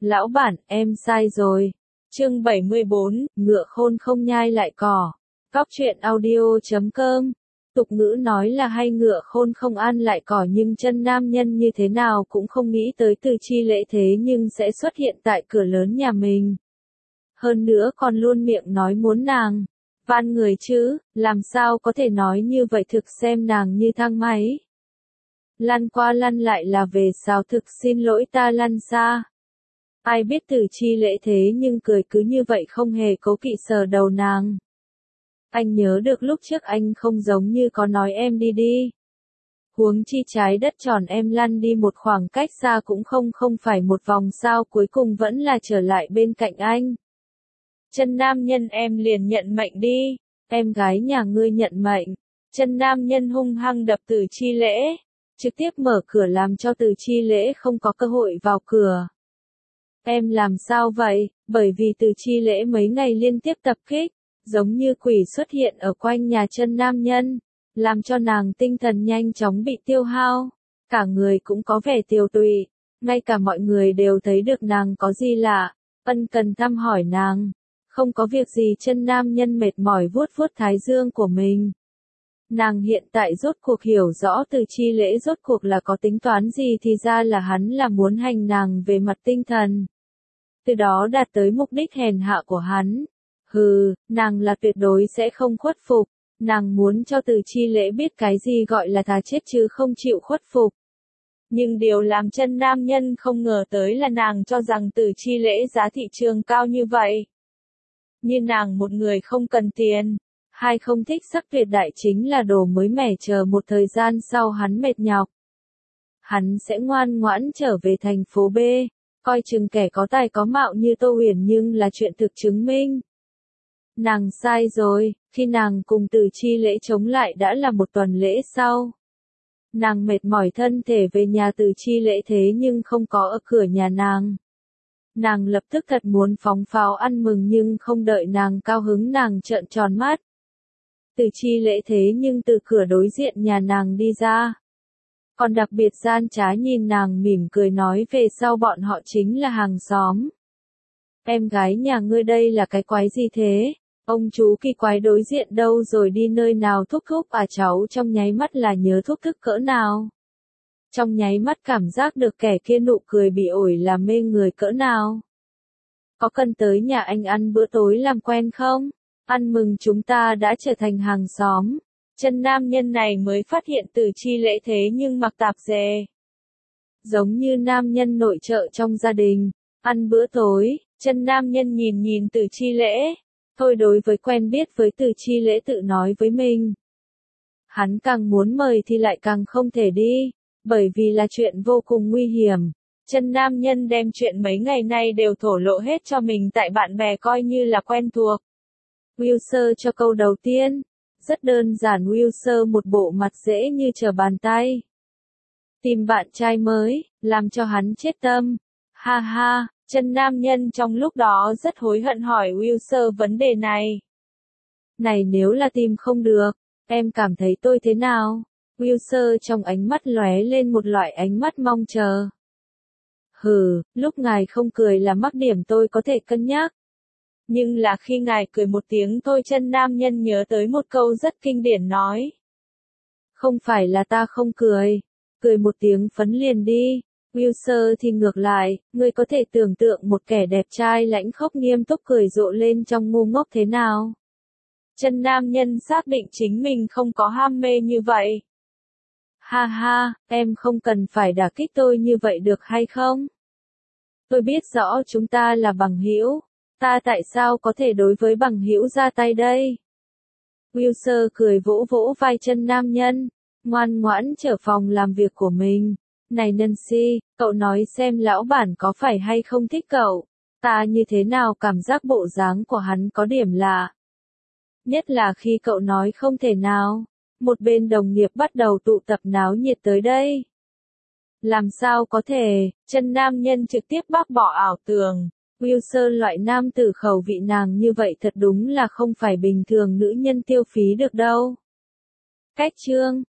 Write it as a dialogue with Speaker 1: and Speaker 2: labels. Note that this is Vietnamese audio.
Speaker 1: Lão bản, em sai rồi. Chương 74, ngựa khôn không nhai lại cỏ. Góc truyện audio.com. Tục ngữ nói là hay ngựa khôn không ăn lại cỏ, nhưng chân nam nhân như thế nào cũng không nghĩ tới Từ Chi Lễ thế nhưng sẽ xuất hiện tại cửa lớn nhà mình. Hơn nữa còn luôn miệng nói muốn nàng van người chứ, làm sao có thể nói như vậy, thực xem nàng như thang máy. Lăn qua lăn lại là về sao, thực xin lỗi ta lăn xa. Ai biết Từ Chi Lễ thế nhưng cười cứ như vậy không hề cố kỵ sờ đầu nàng. Anh nhớ được lúc trước anh không giống như có nói em đi đi. Huống chi trái đất tròn em lăn đi một khoảng cách xa cũng không phải một vòng sao, cuối cùng vẫn là trở lại bên cạnh anh. Chân nam nhân, em liền nhận mệnh đi. Em gái nhà ngươi nhận mệnh. Chân nam nhân hung hăng đập Từ Chi Lễ, trực tiếp mở cửa làm cho Từ Chi Lễ không có cơ hội vào cửa. Em làm sao vậy? Bởi vì Từ Chi Lễ mấy ngày liên tiếp tập kích, giống như quỷ xuất hiện ở quanh nhà chân nam nhân, làm cho nàng tinh thần nhanh chóng bị tiêu hao, cả người cũng có vẻ tiều tụy, ngay cả mọi người đều thấy được nàng có gì lạ, ân cần thăm hỏi nàng. Không có việc gì, chân nam nhân mệt mỏi vuốt vuốt thái dương của mình. Nàng hiện tại rốt cuộc hiểu rõ Từ Chi Lễ rốt cuộc là có tính toán gì, thì ra là hắn là muốn hành nàng về mặt tinh thần, từ đó đạt tới mục đích hèn hạ của hắn. Hừ, nàng là tuyệt đối sẽ không khuất phục, nàng muốn cho Từ Chi Lễ biết cái gì gọi là thà chết chứ không chịu khuất phục. Nhưng điều làm chân nam nhân không ngờ tới là nàng cho rằng Từ Chi Lễ giá thị trường cao như vậy. Như nàng một người không cần tiền, hai không thích sắc tuyệt đại chính là đồ mới mẻ, chờ một thời gian sau hắn mệt nhọc, hắn sẽ ngoan ngoãn trở về thành phố B, coi chừng kẻ có tài có mạo như Tô Huyền, nhưng là chuyện thực chứng minh. Nàng sai rồi, khi nàng cùng Từ Chi Lễ chống lại đã là một tuần lễ sau. Nàng mệt mỏi thân thể về nhà Từ Chi Lễ thế nhưng không có ở cửa nhà nàng. Nàng lập tức thật muốn phóng pháo ăn mừng, nhưng không đợi nàng cao hứng nàng trợn tròn mắt. Từ Chi Lễ thế nhưng từ cửa đối diện nhà nàng đi ra. Còn đặc biệt gian trá nhìn nàng mỉm cười nói về sau bọn họ chính là hàng xóm. Em gái nhà ngươi đây là cái quái gì thế? Ông chú kỳ quái đối diện đâu rồi, đi nơi nào thúc thúc à? Cháu trong nháy mắt là nhớ thúc thức cỡ nào. Trong nháy mắt cảm giác được kẻ kia nụ cười bị ổi là mê người cỡ nào. Có cần tới nhà anh ăn bữa tối làm quen không? Ăn mừng chúng ta đã trở thành hàng xóm. Chân nam nhân này mới phát hiện Từ Chi Lễ thế nhưng mặc tạp dề, giống như nam nhân nội trợ trong gia đình. Ăn bữa tối, chân nam nhân nhìn nhìn Từ Chi Lễ. Thôi, đối với quen biết với Từ Chi Lễ tự nói với mình, hắn càng muốn mời thì lại càng không thể đi, bởi vì là chuyện vô cùng nguy hiểm. Chân nam nhân đem chuyện mấy ngày nay đều thổ lộ hết cho mình tại bạn bè coi như là quen thuộc. Wilson cho câu đầu tiên, rất đơn giản, Wilson một bộ mặt dễ như trở bàn tay. Tìm bạn trai mới, làm cho hắn chết tâm. Ha ha, chân nam nhân trong lúc đó rất hối hận hỏi Wilson vấn đề này. Này, nếu là tìm không được, em cảm thấy tôi thế nào? Wilson trong ánh mắt lóe lên một loại ánh mắt mong chờ. Hừ, lúc ngài không cười là mắc điểm tôi có thể cân nhắc. Nhưng là khi ngài cười một tiếng thôi. Chân nam nhân nhớ tới một câu rất kinh điển nói. Không phải là ta không cười. Cười một tiếng phấn liền đi. Wilson thì ngược lại, ngươi có thể tưởng tượng một kẻ đẹp trai lãnh khốc nghiêm túc cười rộ lên trong ngu ngốc thế nào. Chân nam nhân xác định chính mình không có ham mê như vậy. Ha ha, em không cần phải đả kích tôi như vậy được hay không? Tôi biết rõ chúng ta là bằng hữu, ta tại sao có thể đối với bằng hữu ra tay đây? Wilson cười vỗ vỗ vai chân nam nhân, ngoan ngoãn trở phòng làm việc của mình. Này Nancy, cậu nói xem lão bản có phải hay không thích cậu? Ta như thế nào cảm giác bộ dáng của hắn có điểm lạ. Nhất là khi cậu nói không thể nào. Một bên đồng nghiệp bắt đầu tụ tập náo nhiệt tới đây. Làm sao có thể, chân nam nhân trực tiếp bác bỏ ảo tưởng. Wilson loại nam tử khẩu vị nàng như vậy thật đúng là không phải bình thường nữ nhân tiêu phí được đâu. Cách chương